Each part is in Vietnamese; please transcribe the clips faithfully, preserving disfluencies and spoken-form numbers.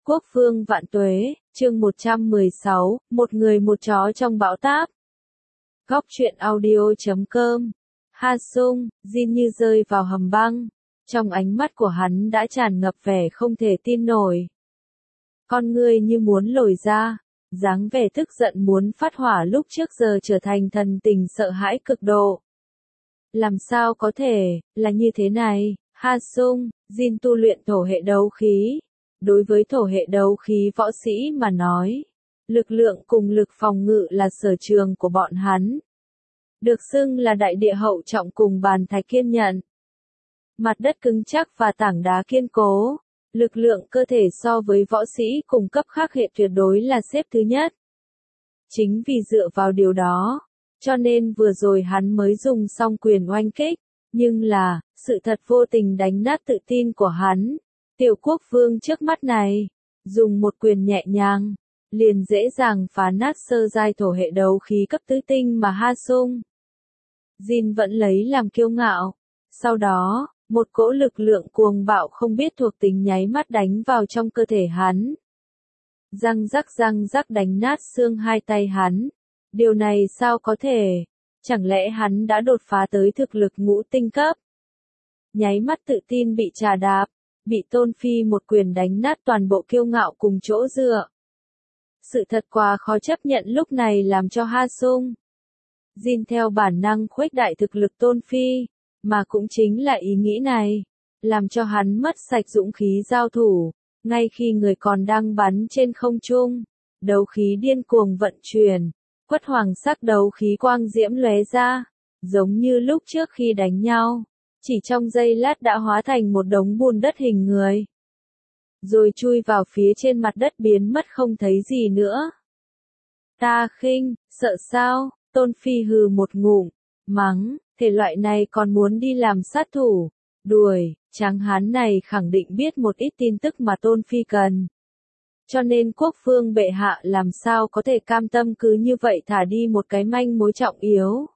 Quốc vương vạn tuế, chương một trăm mười sáu, một người một chó trong bão táp. Góc truyện audio chấm com. Ha Sung, Jin như rơi vào hầm băng. Trong ánh mắt của hắn đã tràn ngập vẻ không thể tin nổi. Con ngươi như muốn lồi ra, dáng vẻ tức giận muốn phát hỏa lúc trước giờ trở thành thần tình sợ hãi cực độ. Làm sao có thể, là như thế này, Ha Sung, Jin tu luyện thổ hệ đấu khí. Đối với thổ hệ đấu khí võ sĩ mà nói, lực lượng cùng lực phòng ngự là sở trường của bọn hắn. Được xưng là đại địa hậu trọng cùng bàn thạch kiên nhận. Mặt đất cứng chắc và tảng đá kiên cố, lực lượng cơ thể so với võ sĩ cùng cấp khác hệ tuyệt đối là xếp thứ nhất. Chính vì dựa vào điều đó, cho nên vừa rồi hắn mới dùng song quyền oanh kích, nhưng là, sự thật vô tình đánh nát tự tin của hắn. Tiểu quốc vương trước mắt này, dùng một quyền nhẹ nhàng, liền dễ dàng phá nát sơ giai thổ hệ đấu khí cấp tứ tinh mà Ha Sung. Jin vẫn lấy làm kiêu ngạo. Sau đó, một cỗ lực lượng cuồng bạo không biết thuộc tính nháy mắt đánh vào trong cơ thể hắn. Răng rắc răng rắc đánh nát xương hai tay hắn. Điều này sao có thể? Chẳng lẽ hắn đã đột phá tới thực lực ngũ tinh cấp? Nháy mắt tự tin bị trà đạp. Bị Tôn Phi một quyền đánh nát toàn bộ kiêu ngạo cùng chỗ dựa. Sự thật quá khó chấp nhận lúc này làm cho Ha Sung. Jin theo bản năng khuếch đại thực lực Tôn Phi, mà cũng chính là ý nghĩ này, làm cho hắn mất sạch dũng khí giao thủ, ngay khi người còn đang bắn trên không trung, đấu khí điên cuồng vận chuyển, quất hoàng sắc đấu khí quang diễm lóe ra, giống như lúc trước khi đánh nhau. Chỉ trong giây lát đã hóa thành một đống bùn đất hình người. Rồi chui vào phía trên mặt đất biến mất không thấy gì nữa. Ta khinh, sợ sao, Tôn Phi hừ một ngụm, mắng, thể loại này còn muốn đi làm sát thủ, đuổi, tráng hán này khẳng định biết một ít tin tức mà Tôn Phi cần. Cho nên quốc vương bệ hạ làm sao có thể cam tâm cứ như vậy thả đi một cái manh mối trọng yếu.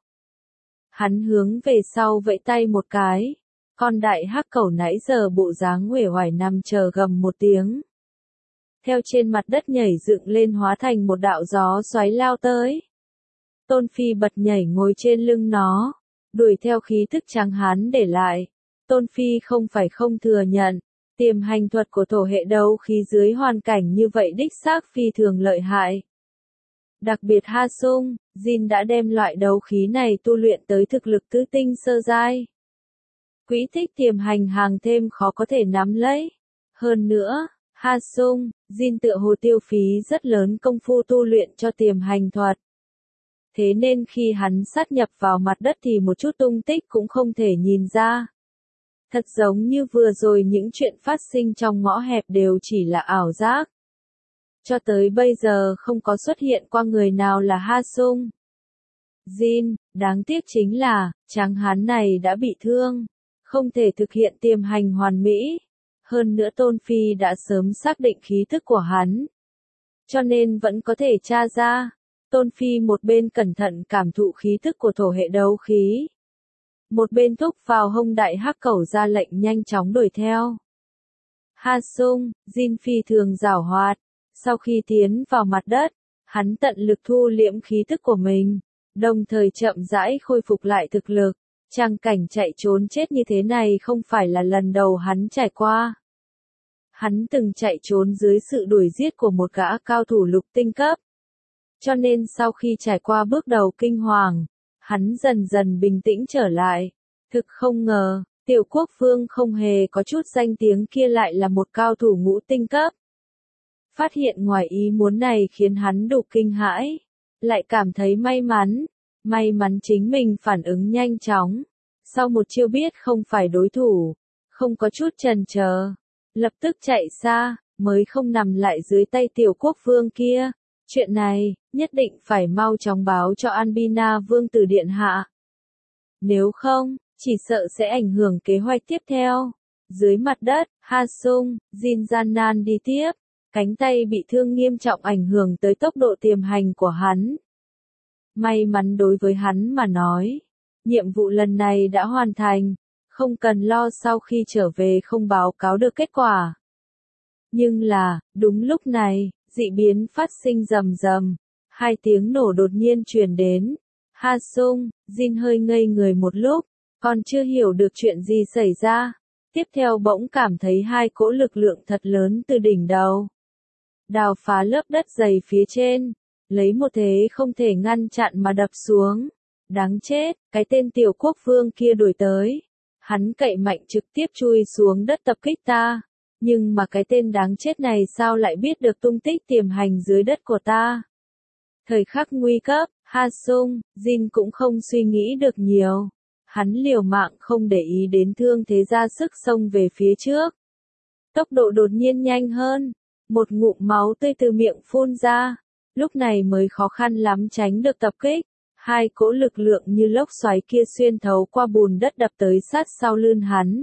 Hắn hướng về sau vẫy tay một cái. Con đại hắc cẩu nãy giờ bộ dáng uể oải nằm chờ gầm một tiếng. Theo trên mặt đất nhảy dựng lên hóa thành một đạo gió xoáy lao tới. Tôn Phi bật nhảy ngồi trên lưng nó, đuổi theo khí thức tráng hán để lại. Tôn Phi không phải không thừa nhận, tiềm hành thuật của thổ hệ đấu khí dưới hoàn cảnh như vậy đích xác phi thường lợi hại. Đặc biệt Ha Sung, Jin đã đem loại đấu khí này tu luyện tới thực lực tứ tinh sơ giai. Quỹ tích tiềm hành hàng thêm khó có thể nắm lấy. Hơn nữa, Ha Sung, Jin tựa hồ tiêu phí rất lớn công phu tu luyện cho tiềm hành thuật. Thế nên khi hắn sát nhập vào mặt đất thì một chút tung tích cũng không thể nhìn ra. Thật giống như vừa rồi những chuyện phát sinh trong ngõ hẹp đều chỉ là ảo giác. Cho tới bây giờ không có xuất hiện qua người nào là Ha Sung. Jin, đáng tiếc chính là, tráng hán này đã bị thương, không thể thực hiện tiềm hành hoàn mỹ. Hơn nữa Tôn Phi đã sớm xác định khí thức của hắn. Cho nên vẫn có thể tra ra. Tôn Phi một bên cẩn thận cảm thụ khí thức của thổ hệ đấu khí. Một bên thúc vào hông đại hắc cẩu ra lệnh nhanh chóng đuổi theo. Ha Sung, Jin phi thường giảo hoạt. Sau khi tiến vào mặt đất, hắn tận lực thu liễm khí thức của mình, đồng thời chậm rãi khôi phục lại thực lực. Trang cảnh chạy trốn chết như thế này không phải là lần đầu hắn trải qua. Hắn từng chạy trốn dưới sự đuổi giết của một gã cao thủ lục tinh cấp. Cho nên sau khi trải qua bước đầu kinh hoàng, hắn dần dần bình tĩnh trở lại. Thực không ngờ, tiểu quốc vương không hề có chút danh tiếng kia lại là một cao thủ ngũ tinh cấp. Phát hiện ngoài ý muốn này khiến hắn đủ kinh hãi, lại cảm thấy may mắn, may mắn chính mình phản ứng nhanh chóng. Sau một chiêu biết không phải đối thủ, không có chút chần chờ, lập tức chạy xa, mới không nằm lại dưới tay tiểu quốc vương kia. Chuyện này, nhất định phải mau chóng báo cho Albina vương tử điện hạ. Nếu không, chỉ sợ sẽ ảnh hưởng kế hoạch tiếp theo. Dưới mặt đất, Ha Sung, Jin gian nan đi tiếp. Cánh tay bị thương nghiêm trọng ảnh hưởng tới tốc độ tiềm hành của hắn. May mắn đối với hắn mà nói, nhiệm vụ lần này đã hoàn thành, không cần lo sau khi trở về không báo cáo được kết quả. Nhưng là, đúng lúc này, dị biến phát sinh rầm rầm, hai tiếng nổ đột nhiên truyền đến. Ha Sung, Jin hơi ngây người một lúc, còn chưa hiểu được chuyện gì xảy ra. Tiếp theo bỗng cảm thấy hai cỗ lực lượng thật lớn từ đỉnh đầu đào phá lớp đất dày phía trên, lấy một thế không thể ngăn chặn mà đập xuống. Đáng chết, cái tên tiểu quốc vương kia đuổi tới. Hắn cậy mạnh trực tiếp chui xuống đất tập kích ta. Nhưng mà cái tên đáng chết này sao lại biết được tung tích tiềm hành dưới đất của ta? Thời khắc nguy cấp, Ha Sung, Jin cũng không suy nghĩ được nhiều. Hắn liều mạng không để ý đến thương thế, ra sức xông về phía trước. Tốc độ đột nhiên nhanh hơn, một ngụm máu tươi từ miệng phun ra, lúc này mới khó khăn lắm tránh được tập kích. Hai cỗ lực lượng như lốc xoáy kia xuyên thấu qua bùn đất đập tới sát sau lưng hắn.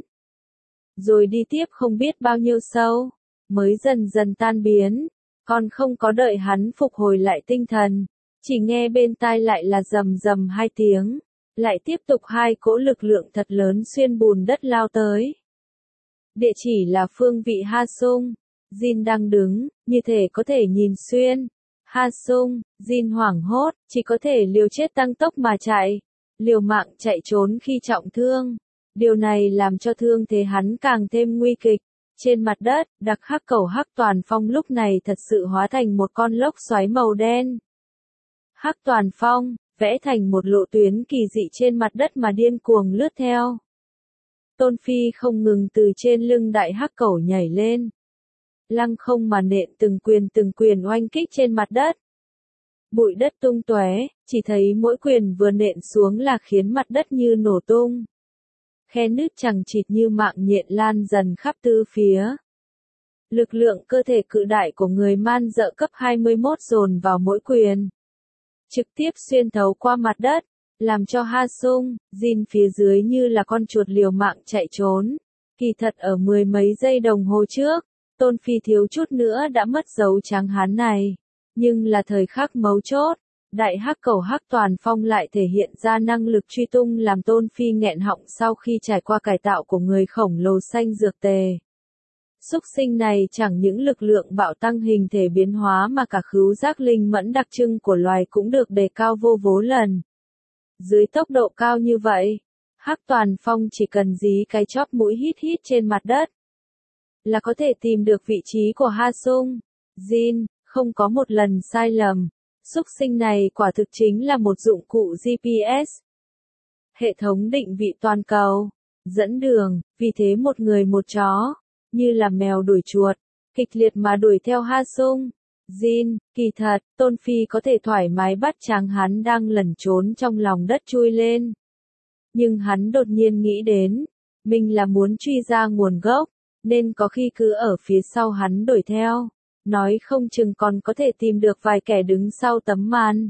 Rồi đi tiếp không biết bao nhiêu sâu, mới dần dần tan biến, còn không có đợi hắn phục hồi lại tinh thần, chỉ nghe bên tai lại là rầm rầm hai tiếng, lại tiếp tục hai cỗ lực lượng thật lớn xuyên bùn đất lao tới. Địa chỉ là phương vị Ha Sung, Jin đang đứng, như thể có thể nhìn xuyên. Ha Sung, Jin hoảng hốt, chỉ có thể liều chết tăng tốc mà chạy, liều mạng chạy trốn khi trọng thương. Điều này làm cho thương thế hắn càng thêm nguy kịch. Trên mặt đất, đặc hắc cẩu Hắc Toàn Phong lúc này thật sự hóa thành một con lốc xoáy màu đen. Hắc Toàn Phong, vẽ thành một lộ tuyến kỳ dị trên mặt đất mà điên cuồng lướt theo. Tôn Phi không ngừng từ trên lưng đại hắc cẩu nhảy lên. Lăng không mà nện từng quyền từng quyền oanh kích trên mặt đất. Bụi đất tung tóe, chỉ thấy mỗi quyền vừa nện xuống là khiến mặt đất như nổ tung. Khe nứt chằng chịt như mạng nhện lan dần khắp tứ phía. Lực lượng cơ thể cự đại của người man dợ cấp hai mươi mốt dồn vào mỗi quyền, trực tiếp xuyên thấu qua mặt đất, làm cho Ha Sung, Jin phía dưới như là con chuột liều mạng chạy trốn. Kỳ thật ở mười mấy giây đồng hồ trước, Tôn Phi thiếu chút nữa đã mất dấu trắng hán này. Nhưng là thời khắc mấu chốt, đại hắc cẩu Hắc Toàn Phong lại thể hiện ra năng lực truy tung làm Tôn Phi nghẹn họng sau khi trải qua cải tạo của người khổng lồ xanh dược tề. Xúc sinh này chẳng những lực lượng bạo tăng hình thể biến hóa mà cả khứu giác linh mẫn đặc trưng của loài cũng được đề cao vô vố lần. Dưới tốc độ cao như vậy, Hắc Toàn Phong chỉ cần dí cái chóp mũi hít hít trên mặt đất là có thể tìm được vị trí của Ha Sung. Jin, không có một lần sai lầm. Xúc sinh này quả thực chính là một dụng cụ G P S. Hệ thống định vị toàn cầu, dẫn đường, vì thế một người một chó, như là mèo đuổi chuột, kịch liệt mà đuổi theo Ha Sung. Jin, kỳ thật, Tôn Phi có thể thoải mái bắt tráng hắn đang lẩn trốn trong lòng đất chui lên. Nhưng hắn đột nhiên nghĩ đến, mình là muốn truy ra nguồn gốc, nên có khi cứ ở phía sau hắn đuổi theo. Nói không chừng còn có thể tìm được vài kẻ đứng sau tấm màn.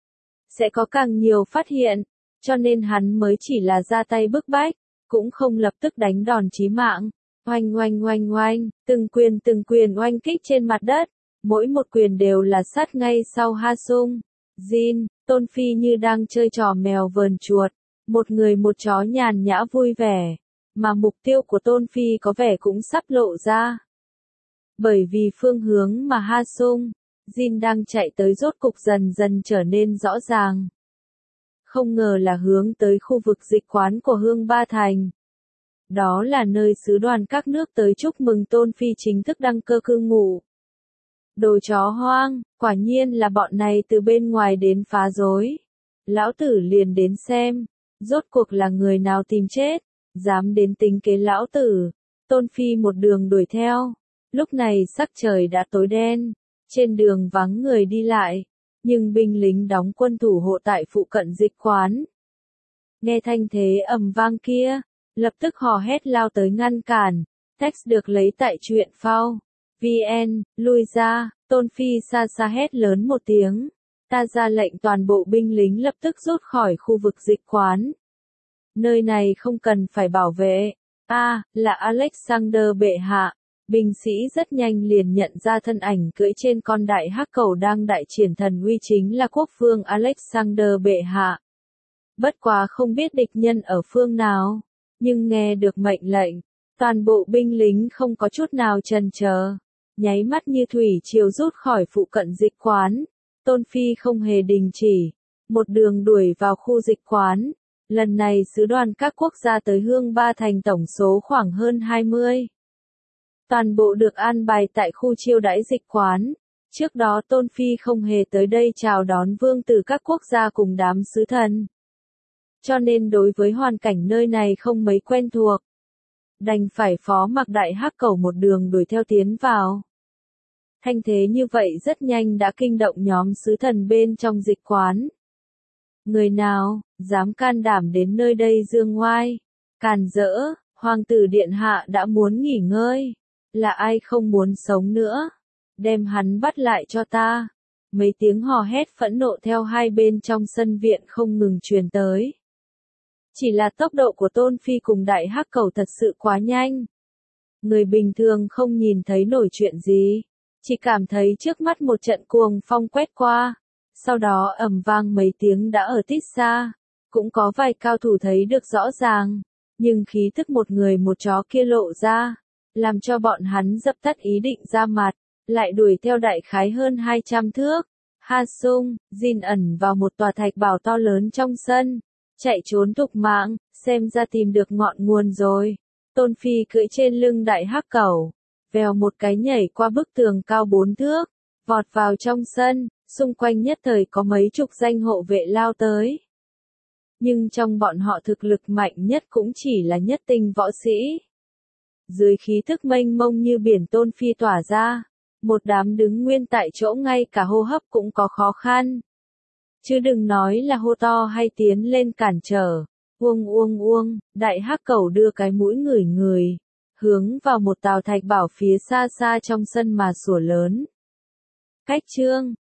Sẽ có càng nhiều phát hiện, cho nên hắn mới chỉ là ra tay bức bách, cũng không lập tức đánh đòn chí mạng. Oanh oanh oanh oanh, từng quyền từng quyền oanh kích trên mặt đất, mỗi một quyền đều là sát ngay sau Ha Sung. Jin, Tôn Phi như đang chơi trò mèo vờn chuột, một người một chó nhàn nhã vui vẻ, mà mục tiêu của Tôn Phi có vẻ cũng sắp lộ ra. Bởi vì phương hướng mà Ha Sung, Jin đang chạy tới rốt cục dần dần trở nên rõ ràng. Không ngờ là hướng tới khu vực dịch quán của Hương Ba Thành. Đó là nơi sứ đoàn các nước tới chúc mừng Tôn Phi chính thức đăng cơ cư ngụ. Đồ chó hoang, quả nhiên là bọn này từ bên ngoài đến phá rối. Lão tử liền đến xem, rốt cuộc là người nào tìm chết, dám đến tính kế lão tử. Tôn Phi một đường đuổi theo. Lúc này sắc trời đã tối đen, trên đường vắng người đi lại, nhưng binh lính đóng quân thủ hộ tại phụ cận dịch quán. Nghe thanh thế ầm vang kia, lập tức hò hét lao tới ngăn cản. Text được lấy tại truyện phao. vn, lui ra, Tôn Phi xa xa hét lớn một tiếng. Ta ra lệnh toàn bộ binh lính lập tức rút khỏi khu vực dịch quán. Nơi này không cần phải bảo vệ. A, à, là Alexander bệ hạ. Binh sĩ rất nhanh liền nhận ra thân ảnh cưỡi trên con đại hắc cẩu đang đại triển thần uy chính là quốc vương Alexander bệ hạ. Bất quá không biết địch nhân ở phương nào, nhưng nghe được mệnh lệnh, toàn bộ binh lính không có chút nào chần chờ, nháy mắt như thủy triều rút khỏi phụ cận dịch quán. Tôn Phi không hề đình chỉ, một đường đuổi vào khu dịch quán. Lần này sứ đoàn các quốc gia tới Hương Ba Thành tổng số khoảng hơn hai mươi. Toàn bộ được an bài tại khu chiêu đãi dịch quán. Trước đó Tôn Phi không hề tới đây chào đón vương từ các quốc gia cùng đám sứ thần. Cho nên đối với hoàn cảnh nơi này không mấy quen thuộc. Đành phải phó mặc Đại Hắc Cẩu một đường đuổi theo tiến vào. Thanh thế như vậy rất nhanh đã kinh động nhóm sứ thần bên trong dịch quán. Người nào, dám can đảm đến nơi đây dương ngoai, càn rỡ, hoàng tử điện hạ đã muốn nghỉ ngơi. Là ai không muốn sống nữa? Đem hắn bắt lại cho ta. Mấy tiếng hò hét phẫn nộ theo hai bên trong sân viện không ngừng truyền tới. Chỉ là tốc độ của Tôn Phi cùng Đại Hắc Cẩu thật sự quá nhanh. Người bình thường không nhìn thấy nổi chuyện gì. Chỉ cảm thấy trước mắt một trận cuồng phong quét qua. Sau đó ầm vang mấy tiếng đã ở tít xa. Cũng có vài cao thủ thấy được rõ ràng. Nhưng khí thức một người một chó kia lộ ra. Làm cho bọn hắn dập tắt ý định ra mặt. Lại đuổi theo đại khái hơn hai trăm thước. Ha Sung, Jin ẩn vào một tòa thạch bảo to lớn trong sân. Chạy trốn thục mạng, xem ra tìm được ngọn nguồn rồi. Tôn Phi cưỡi trên lưng Đại Hắc Cẩu. Vèo một cái nhảy qua bức tường cao bốn thước. Vọt vào trong sân, xung quanh nhất thời có mấy chục danh hộ vệ lao tới. Nhưng trong bọn họ thực lực mạnh nhất cũng chỉ là nhất tinh võ sĩ. Dưới khí thức mênh mông như biển Tôn Phi tỏa ra. Một đám đứng nguyên tại chỗ ngay cả hô hấp cũng có khó khăn. Chứ đừng nói là hô to hay tiến lên cản trở. Uông uông uông, Đại Hắc Cẩu đưa cái mũi ngửi ngửi. Hướng vào một tàu thạch bảo phía xa xa trong sân mà sủa lớn. Cách chương,